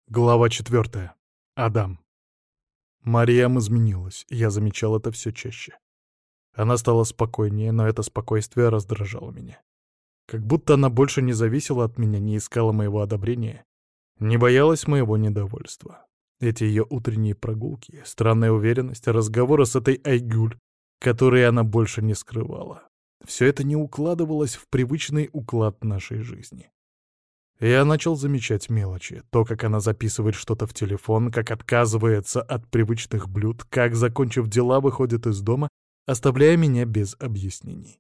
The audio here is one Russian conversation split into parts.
Глава 4. Адам. Марьям изменилась, я замечал это все чаще. Она стала спокойнее, но это спокойствие раздражало меня. Как будто она больше не зависела от меня, не искала моего одобрения, не боялась моего недовольства. Эти ее утренние прогулки, странная уверенность, разговоры с этой Айгуль, которые она больше не скрывала. Все это не укладывалось в привычный уклад нашей жизни. Я начал замечать мелочи. То, как она записывает что-то в телефон, как отказывается от привычных блюд, как, закончив дела, выходит из дома, оставляя меня без объяснений.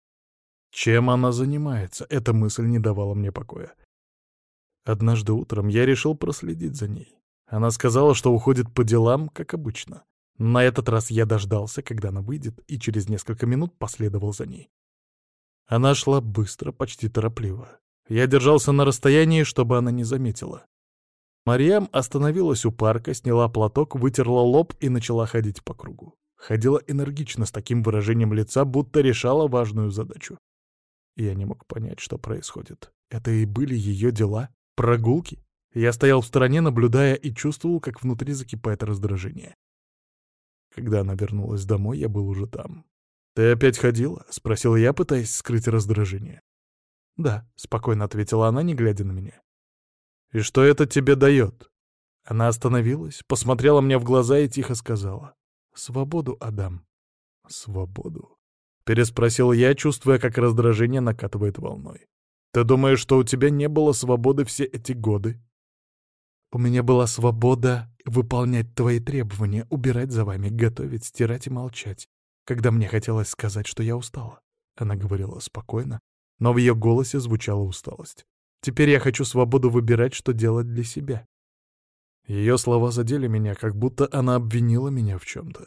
Чем она занимается? Эта мысль не давала мне покоя. Однажды утром я решил проследить за ней. Она сказала, что уходит по делам, как обычно. На этот раз я дождался, когда она выйдет, и через несколько минут последовал за ней. Она шла быстро, почти торопливо. Я держался на расстоянии, чтобы она не заметила. Марьям остановилась у парка, сняла платок, вытерла лоб и начала ходить по кругу. Ходила энергично, с таким выражением лица, будто решала важную задачу. Я не мог понять, что происходит. Это и были ее дела? Прогулки? Я стоял в стороне, наблюдая, и чувствовал, как внутри закипает раздражение. Когда она вернулась домой, я был уже там. «Ты опять ходила?» — спросил я, пытаясь скрыть раздражение. «Да», — спокойно ответила она, не глядя на меня. «И что это тебе дает?» Она остановилась, посмотрела мне в глаза и тихо сказала. «Свободу, Адам». «Свободу?» — переспросил я, чувствуя, как раздражение накатывает волной. «Ты думаешь, что у тебя не было свободы все эти годы?» «У меня была свобода выполнять твои требования, убирать за вами, готовить, стирать и молчать, когда мне хотелось сказать, что я устала». Она говорила спокойно, но в ее голосе звучала усталость. «Теперь я хочу свободу выбирать, что делать для себя». Ее слова задели меня, как будто она обвинила меня в чем-то.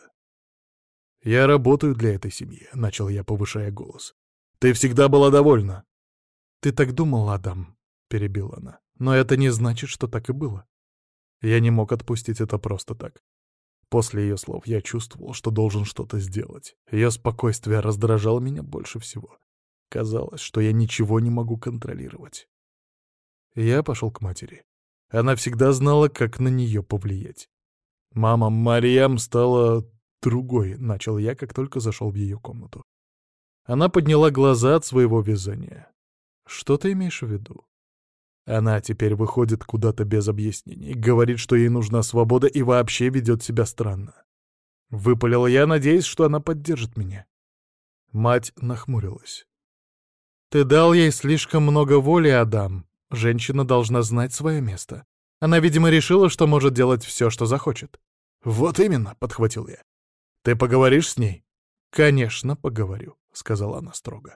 «Я работаю для этой семьи», — начал я, повышая голос. «Ты всегда была довольна». «Ты так думал, Адам», — перебила она. «Но это не значит, что так и было». Я не мог отпустить это просто так. После ее слов я чувствовал, что должен что-то сделать. Ее спокойствие раздражало меня больше всего. Казалось, что я ничего не могу контролировать. Я пошел к матери. Она всегда знала, как на нее повлиять. «Мама, Марьям стала другой», — начал я, как только зашел в ее комнату. Она подняла глаза от своего вязания. «Что ты имеешь в виду?» Она теперь выходит куда-то без объяснений, говорит, что ей нужна свобода и вообще ведет себя странно. Выпалил я, надеясь, что она поддержит меня. Мать нахмурилась. «Ты дал ей слишком много воли, Адам. Женщина должна знать свое место. Она, видимо, решила, что может делать все, что захочет». «Вот именно», — подхватил я. «Ты поговоришь с ней?» «Конечно, поговорю», — сказала она строго.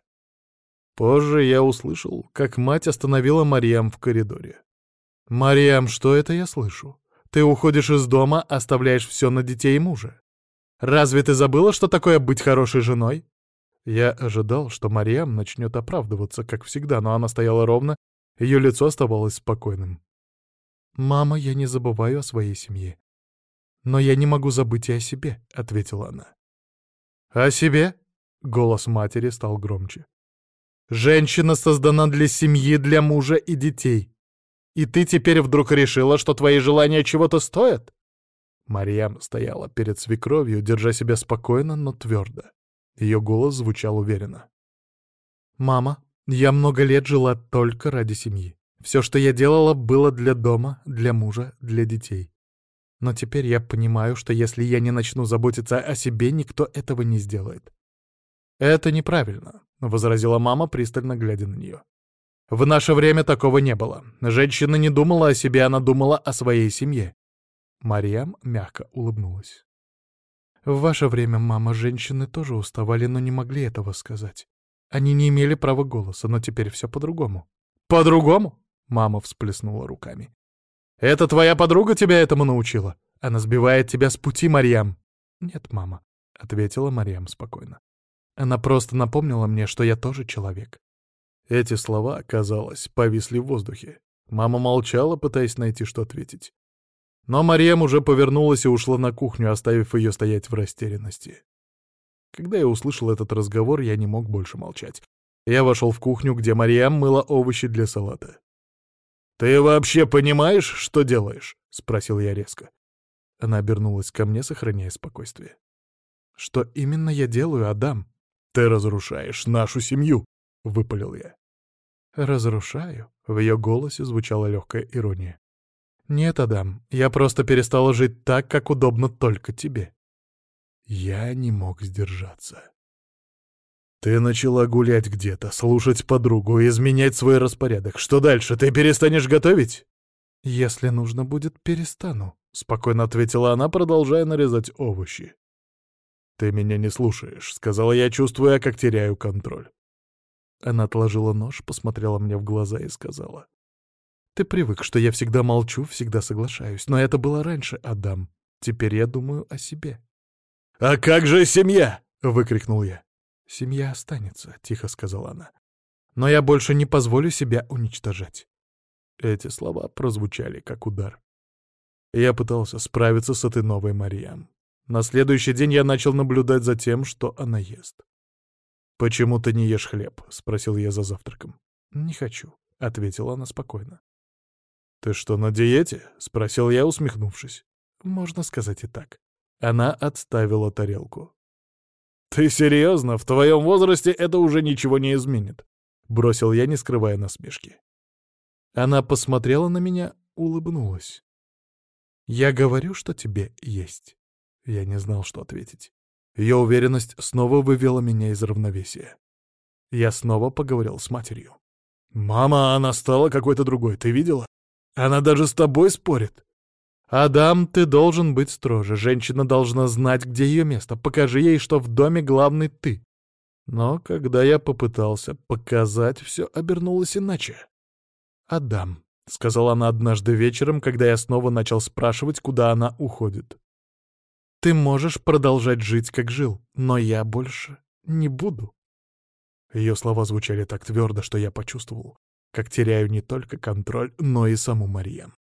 Позже я услышал, как мать остановила Марьям в коридоре. «Марьям, что это я слышу? Ты уходишь из дома, оставляешь все на детей и мужа. Разве ты забыла, что такое быть хорошей женой?» Я ожидал, что Марьям начнет оправдываться, как всегда, но она стояла ровно, ее лицо оставалось спокойным. «Мама, я не забываю о своей семье. Но я не могу забыть и о себе», — ответила она. «О себе?» — голос матери стал громче. «Женщина создана для семьи, для мужа и детей. И ты теперь вдруг решила, что твои желания чего-то стоят?» Марьям стояла перед свекровью, держа себя спокойно, но твердо. Ее голос звучал уверенно. «Мама, я много лет жила только ради семьи. Все, что я делала, было для дома, для мужа, для детей. Но теперь я понимаю, что если я не начну заботиться о себе, никто этого не сделает». «Это неправильно», — возразила мама, пристально глядя на нее. «В наше время такого не было. Женщина не думала о себе, она думала о своей семье». Марьям мягко улыбнулась. «В ваше время, мама, женщины тоже уставали, но не могли этого сказать. Они не имели права голоса, но теперь все по-другому». «По-другому?» — мама всплеснула руками. «Это твоя подруга тебя этому научила? Она сбивает тебя с пути, Марьям». «Нет, мама», — ответила Марьям спокойно. «Она просто напомнила мне, что я тоже человек». Эти слова, казалось, повисли в воздухе. Мама молчала, пытаясь найти, что ответить. Но Марьям уже повернулась и ушла на кухню, оставив ее стоять в растерянности. Когда я услышал этот разговор, я не мог больше молчать. Я вошел в кухню, где Марьям мыла овощи для салата. «Ты вообще понимаешь, что делаешь?» — спросил я резко. Она обернулась ко мне, сохраняя спокойствие. «Что именно я делаю, Адам?» «Ты разрушаешь нашу семью», — выпалил я. «Разрушаю?» — в ее голосе звучала легкая ирония. «Нет, Адам, я просто перестала жить так, как удобно только тебе». Я не мог сдержаться. «Ты начала гулять где-то, слушать подругу, изменять свой распорядок. Что дальше, ты перестанешь готовить?» «Если нужно будет, перестану», — спокойно ответила она, продолжая нарезать овощи. «Ты меня не слушаешь», — сказала я, чувствуя, как теряю контроль. Она отложила нож, посмотрела мне в глаза и сказала: «Ты привык, что я всегда молчу, всегда соглашаюсь. Но это было раньше, Адам. Теперь я думаю о себе». «А как же семья?» — выкрикнул я. «Семья останется», — тихо сказала она. «Но я больше не позволю себя уничтожать». Эти слова прозвучали как удар. Я пытался справиться с этой новой Марьям. На следующий день я начал наблюдать за тем, что она ест. «Почему ты не ешь хлеб?» — спросил я за завтраком. «Не хочу», — ответила она спокойно. «Ты что, на диете?» — спросил я, усмехнувшись. «Можно сказать и так». Она отставила тарелку. «Ты серьезно? В твоем возрасте это уже ничего не изменит», — бросил я, не скрывая насмешки. Она посмотрела на меня, улыбнулась. «Я говорю, что тебе есть». Я не знал, что ответить. Ее уверенность снова вывела меня из равновесия. Я снова поговорил с матерью. «Мама, она стала какой-то другой, ты видела? Она даже с тобой спорит». «Адам, ты должен быть строже. Женщина должна знать, где ее место. Покажи ей, что в доме главный ты». Но когда я попытался показать, все обернулось иначе. «Адам», — сказала она однажды вечером, когда я снова начал спрашивать, куда она уходит. «Ты можешь продолжать жить, как жил, но я больше не буду». Ее слова звучали так твердо, что я почувствовал, как теряю не только контроль, но и саму Марьям.